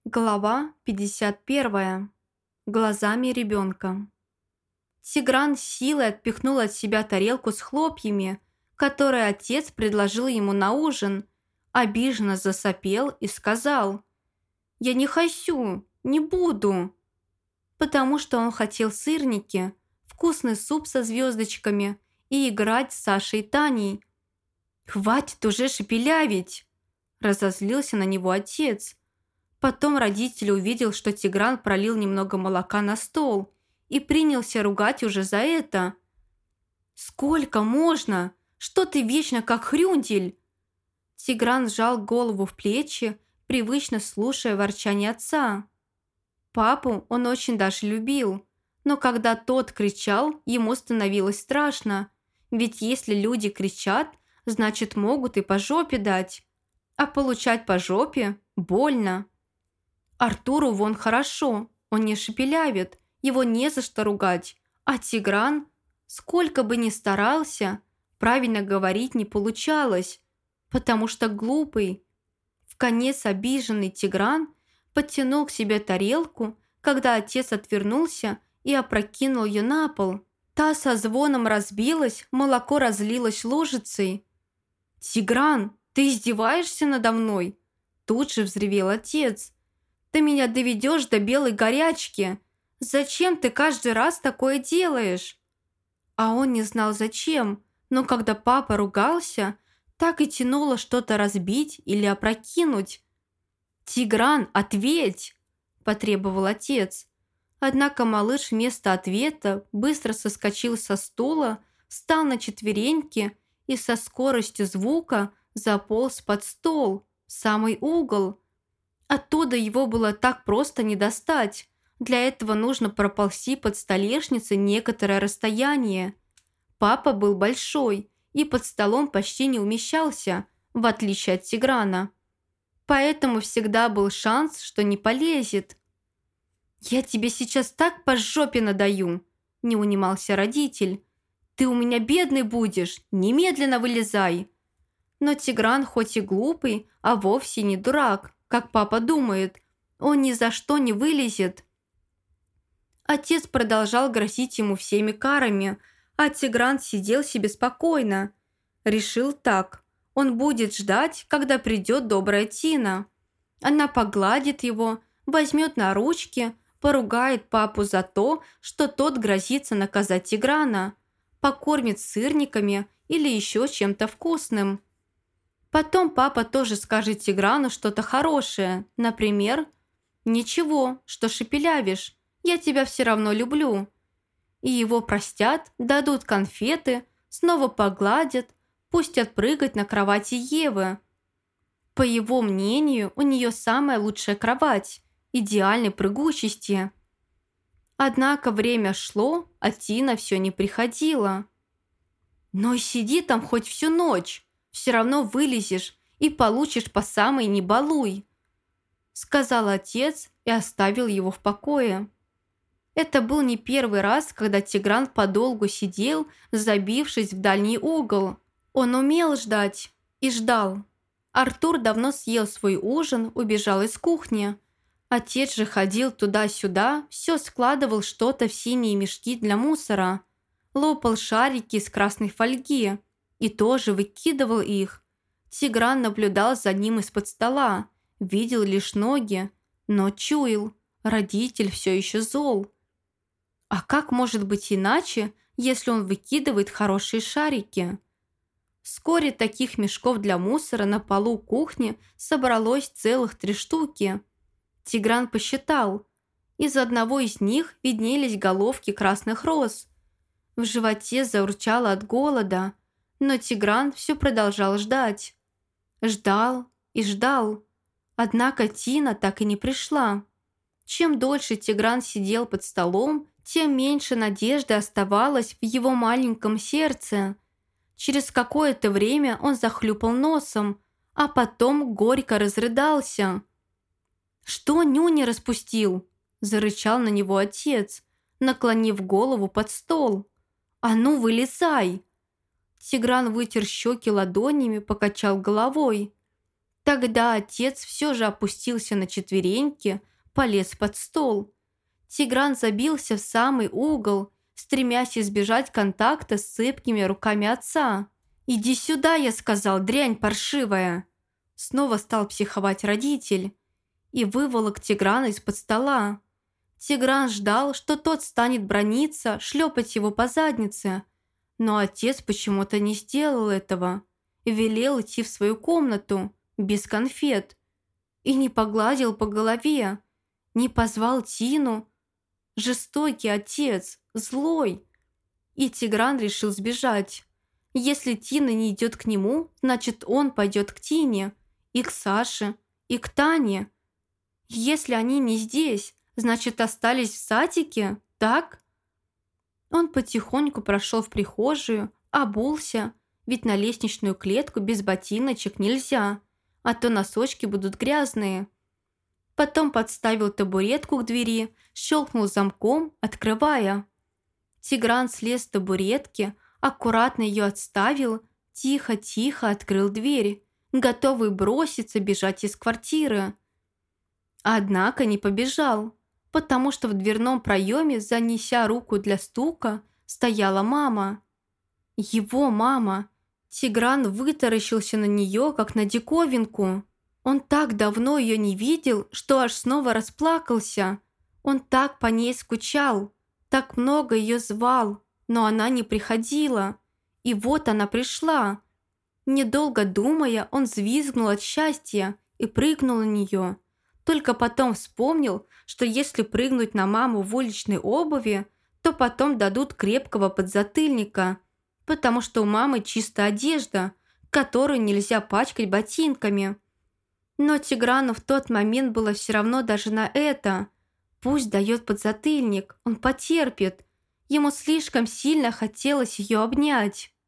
Глава 51. Глазами ребенка. Тигран с силой отпихнул от себя тарелку с хлопьями, которые отец предложил ему на ужин, обиженно засопел и сказал: «Я не хочу, не буду», потому что он хотел сырники, вкусный суп со звездочками и играть с Сашей и Таней. «Хватит уже шепелявить!» – разозлился на него отец. Потом родитель увидел, что Тигран пролил немного молока на стол и принялся ругать уже за это. «Сколько можно? Что ты вечно как хрюндель?» Тигран сжал голову в плечи, привычно слушая ворчание отца. Папу он очень даже любил, но когда тот кричал, ему становилось страшно, ведь если люди кричат, значит могут и по жопе дать, а получать по жопе больно. Артуру вон хорошо, он не шепелявит, его не за что ругать. А Тигран, сколько бы ни старался, правильно говорить не получалось, потому что глупый. Вконец обиженный Тигран подтянул к себе тарелку, когда отец отвернулся и опрокинул ее на пол. Та со звоном разбилась, молоко разлилось лужицей. «Тигран, ты издеваешься надо мной?» Тут же взревел отец. «Ты меня доведешь до белой горячки. Зачем ты каждый раз такое делаешь?» А он не знал зачем, но когда папа ругался, так и тянуло что-то разбить или опрокинуть. «Тигран, ответь!» – потребовал отец. Однако малыш вместо ответа быстро соскочил со стула, встал на четвереньки и со скоростью звука заполз под стол, в самый угол. Оттуда его было так просто не достать. Для этого нужно проползти под столешницей некоторое расстояние. Папа был большой и под столом почти не умещался, в отличие от Тиграна. Поэтому всегда был шанс, что не полезет. «Я тебе сейчас так по жопе надаю», – не унимался родитель. «Ты у меня бедный будешь, немедленно вылезай». Но Тигран хоть и глупый, а вовсе не дурак, как папа думает. Он ни за что не вылезет. Отец продолжал грозить ему всеми карами, а Тигран сидел себе спокойно. Решил так. Он будет ждать, когда придет добрая Тина. Она погладит его, возьмет на ручки, поругает папу за то, что тот грозится наказать Тиграна, покормит сырниками или еще чем-то вкусным. Потом папа тоже скажет Тиграну что-то хорошее, например: «Ничего, что шепелявишь, я тебя все равно люблю». И его простят, дадут конфеты, снова погладят, пустят прыгать на кровати Евы. По его мнению, у нее самая лучшая кровать, идеальной прыгучести. Однако время шло, а Тина все не приходила. «Ну и сиди там хоть всю ночь, все равно вылезешь и получишь по самой не балуй», сказал отец и оставил его в покое. Это был не первый раз, когда Тигран подолгу сидел, забившись в дальний угол. Он умел ждать и ждал. Артур давно съел свой ужин, убежал из кухни. Отец же ходил туда-сюда, все складывал что-то в синие мешки для мусора, лопал шарики из красной фольги и тоже выкидывал их. Тигран наблюдал за ним из-под стола, видел лишь ноги, но чуял, родитель все еще зол. А как может быть иначе, если он выкидывает хорошие шарики? Вскоре таких мешков для мусора на полу кухни собралось целых 3 штуки. Тигран посчитал. Из одного из них виднелись головки красных роз. В животе заурчало от голода, но Тигран все продолжал ждать. Ждал и ждал. Однако Тина так и не пришла. Чем дольше Тигран сидел под столом, тем меньше надежды оставалось в его маленьком сердце. Через какое-то время он захлюпал носом, а потом горько разрыдался. «Что нюни распустил?» – зарычал на него отец, наклонив голову под стол. «А ну, вылезай!» Тигран вытер щеки ладонями, покачал головой. Тогда отец все же опустился на четвереньки, полез под стол. Тигран забился в самый угол, стремясь избежать контакта с цепкими руками отца. «Иди сюда», — я сказал, — «дрянь паршивая». Снова стал психовать родитель и выволок Тиграна из-под стола. Тигран ждал, что тот станет браниться, шлепать его по заднице. Но отец почему-то не сделал этого. Велел идти в свою комнату, без конфет. И не погладил по голове, не позвал Тину. Жестокий отец, злой. И Тигран решил сбежать. Если Тина не идет к нему, значит он пойдет к Тине, и к Саше, и к Тане. Если они не здесь, значит остались в садике, так? Он потихоньку прошел в прихожую, обулся, ведь на лестничную клетку без ботиночек нельзя, а то носочки будут грязные. Потом подставил табуретку к двери, щелкнул замком, открывая. Тигран слез с табуретки, аккуратно ее отставил, тихо-тихо открыл дверь, готовый броситься бежать из квартиры. Однако не побежал, потому что в дверном проеме, занеся руку для стука, стояла мама. Его мама. Тигран вытаращился на нее, как на диковинку. Он так давно ее не видел, что аж снова расплакался. Он так по ней скучал, так много ее звал, но она не приходила. И вот она пришла. Недолго думая, он взвизгнул от счастья и прыгнул на нее. Только потом вспомнил, что если прыгнуть на маму в уличной обуви, то потом дадут крепкого подзатыльника, потому что у мамы чистая одежда, которую нельзя пачкать ботинками. Но Тиграну в тот момент было все равно даже на это. Пусть дает подзатыльник, он потерпит. Ему слишком сильно хотелось ее обнять.